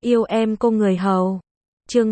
Yêu em cô người hầu. Chương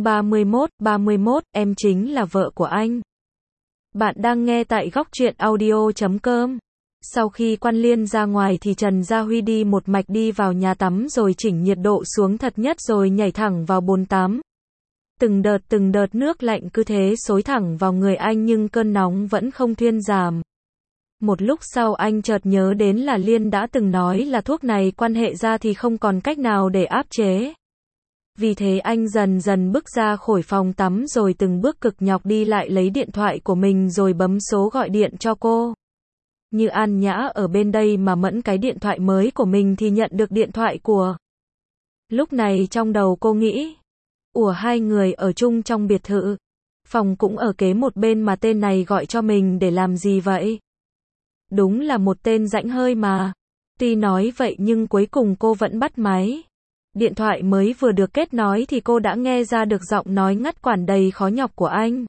31, em chính là vợ của anh. Bạn đang nghe tại góc truyện audio.com. Sau khi Quan Liên ra ngoài thì Trần Gia Huy đi một mạch đi vào nhà tắm rồi chỉnh nhiệt độ xuống thật nhất rồi nhảy thẳng vào bồn tắm. Từng đợt nước lạnh cứ thế xối thẳng vào người anh nhưng cơn nóng vẫn không thuyên giảm. Một lúc sau anh chợt nhớ đến là Liên đã từng nói là thuốc này quan hệ ra thì không còn cách nào để áp chế. Vì thế anh dần dần bước ra khỏi phòng tắm rồi từng bước cực nhọc đi lại lấy điện thoại của mình rồi bấm số gọi điện cho cô. Như An Nhã ở bên đây mà mẫn cái điện thoại mới của mình thì nhận được điện thoại của. Lúc này trong đầu cô nghĩ, hai người ở chung trong biệt thự. Phòng cũng ở kế một bên mà tên này gọi cho mình để làm gì vậy? Đúng là một tên rãnh hơi mà. Tuy nói vậy nhưng cuối cùng cô vẫn bắt máy. Điện thoại mới vừa được kết nối thì cô đã nghe ra được giọng nói ngắt quãng đầy khó nhọc của anh.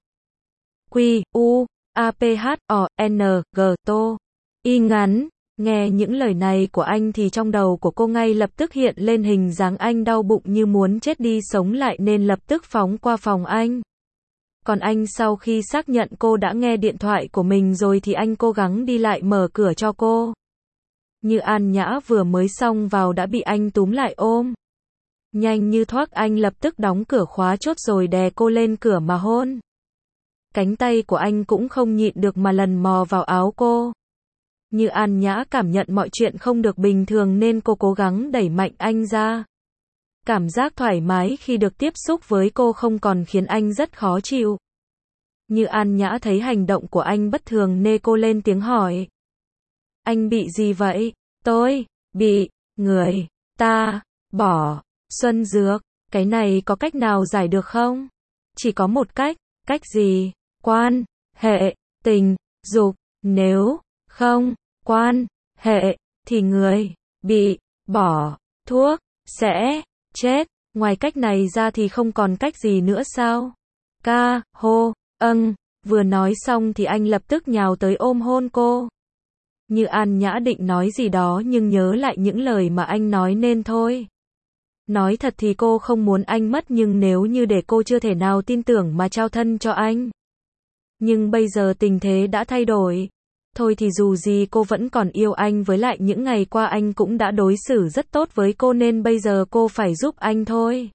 Q, U, A, P, H, O, N, G, Tô. Y ngắn. Nghe những lời này của anh thì trong đầu của cô ngay lập tức hiện lên hình dáng anh đau bụng như muốn chết đi sống lại nên lập tức phóng qua phòng anh. Còn anh sau khi xác nhận cô đã nghe điện thoại của mình rồi thì anh cố gắng đi lại mở cửa cho cô. Như An Nhã vừa mới xông vào đã bị anh túm lại ôm. Nhanh như thoát anh lập tức đóng cửa khóa chốt rồi đè cô lên cửa mà hôn. Cánh tay của anh cũng không nhịn được mà lần mò vào áo cô. Như An Nhã cảm nhận mọi chuyện không được bình thường nên cô cố gắng đẩy mạnh anh ra. Cảm giác thoải mái khi được tiếp xúc với cô không còn khiến anh rất khó chịu. Như An Nhã thấy hành động của anh bất thường nên cô lên tiếng hỏi. Anh bị gì vậy? Tôi bị người ta bỏ xuân dược. Cái này có cách nào giải được không? Chỉ có một cách. Cách gì? Quan hệ tình dục. Nếu không quan hệ thì người bị bỏ thuốc sẽ chết. Ngoài cách này ra thì không còn cách gì nữa sao? Ca, hô, vừa nói xong thì anh lập tức nhào tới ôm hôn cô. Như An Nhã định nói gì đó nhưng nhớ lại những lời mà anh nói nên thôi. Nói thật thì cô không muốn anh mất nhưng nếu như để cô chưa thể nào tin tưởng mà trao thân cho anh. Nhưng bây giờ tình thế đã thay đổi. Thôi thì dù gì cô vẫn còn yêu anh với lại những ngày qua anh cũng đã đối xử rất tốt với cô nên bây giờ cô phải giúp anh thôi.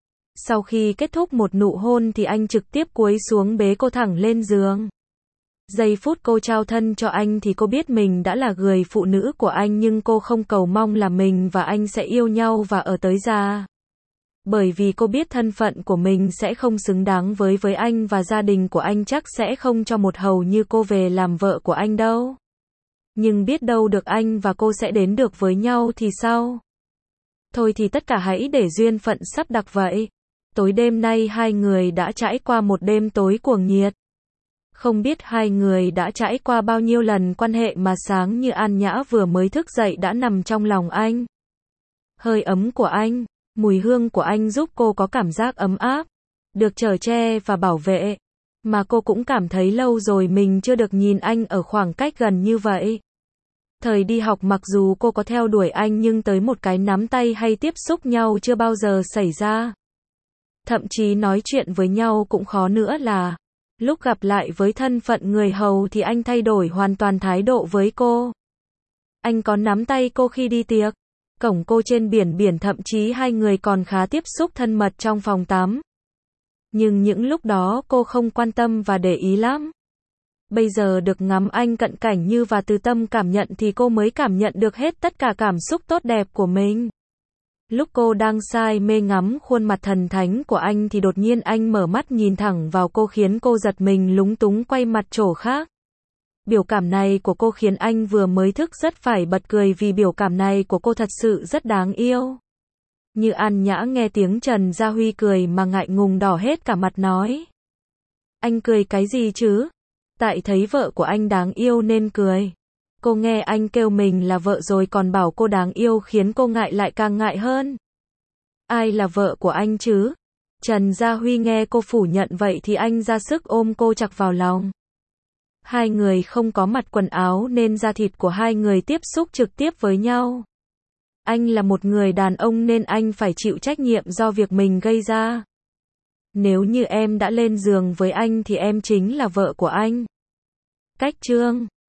Sau khi kết thúc một nụ hôn thì anh trực tiếp cúi xuống bế cô thẳng lên giường. Giây phút cô trao thân cho anh thì cô biết mình đã là người phụ nữ của anh nhưng cô không cầu mong là mình và anh sẽ yêu nhau và ở tới già. Bởi vì cô biết thân phận của mình sẽ không xứng đáng với anh và gia đình của anh chắc sẽ không cho một hầu như cô về làm vợ của anh đâu. Nhưng biết đâu được anh và cô sẽ đến được với nhau thì sao? Thôi thì tất cả hãy để duyên phận sắp đặt vậy. Tối đêm nay hai người đã trải qua một đêm tối cuồng nhiệt. Không biết hai người đã trải qua bao nhiêu lần quan hệ mà sáng Như An Nhã vừa mới thức dậy đã nằm trong lòng anh. Hơi ấm của anh, mùi hương của anh giúp cô có cảm giác ấm áp, được chở che và bảo vệ. Mà cô cũng cảm thấy lâu rồi mình chưa được nhìn anh ở khoảng cách gần như vậy. Thời đi học mặc dù cô có theo đuổi anh nhưng tới một cái nắm tay hay tiếp xúc nhau chưa bao giờ xảy ra. Thậm chí nói chuyện với nhau cũng khó nữa là. Lúc gặp lại với thân phận người hầu thì anh thay đổi hoàn toàn thái độ với cô. Anh có nắm tay cô khi đi tiệc, cổng cô trên biển thậm chí hai người còn khá tiếp xúc thân mật trong phòng tắm. Nhưng những lúc đó cô không quan tâm và để ý lắm. Bây giờ được ngắm anh cận cảnh như và từ tâm cảm nhận thì cô mới cảm nhận được hết tất cả cảm xúc tốt đẹp của mình. Lúc cô đang say mê ngắm khuôn mặt thần thánh của anh thì đột nhiên anh mở mắt nhìn thẳng vào cô khiến cô giật mình lúng túng quay mặt chỗ khác. Biểu cảm này của cô khiến anh vừa mới thức rất phải bật cười vì biểu cảm này của cô thật sự rất đáng yêu. Như An Nhã nghe tiếng Trần Gia Huy cười mà ngại ngùng đỏ hết cả mặt nói. Anh cười cái gì chứ? Tại thấy vợ của anh đáng yêu nên cười. Cô nghe anh kêu mình là vợ rồi còn bảo cô đáng yêu khiến cô ngại lại càng ngại hơn. Ai là vợ của anh chứ? Trần Gia Huy nghe cô phủ nhận vậy thì anh ra sức ôm cô chặt vào lòng. Hai người không có mặc quần áo nên da thịt của hai người tiếp xúc trực tiếp với nhau. Anh là một người đàn ông nên anh phải chịu trách nhiệm do việc mình gây ra. Nếu như em đã lên giường với anh thì em chính là vợ của anh. Cách chương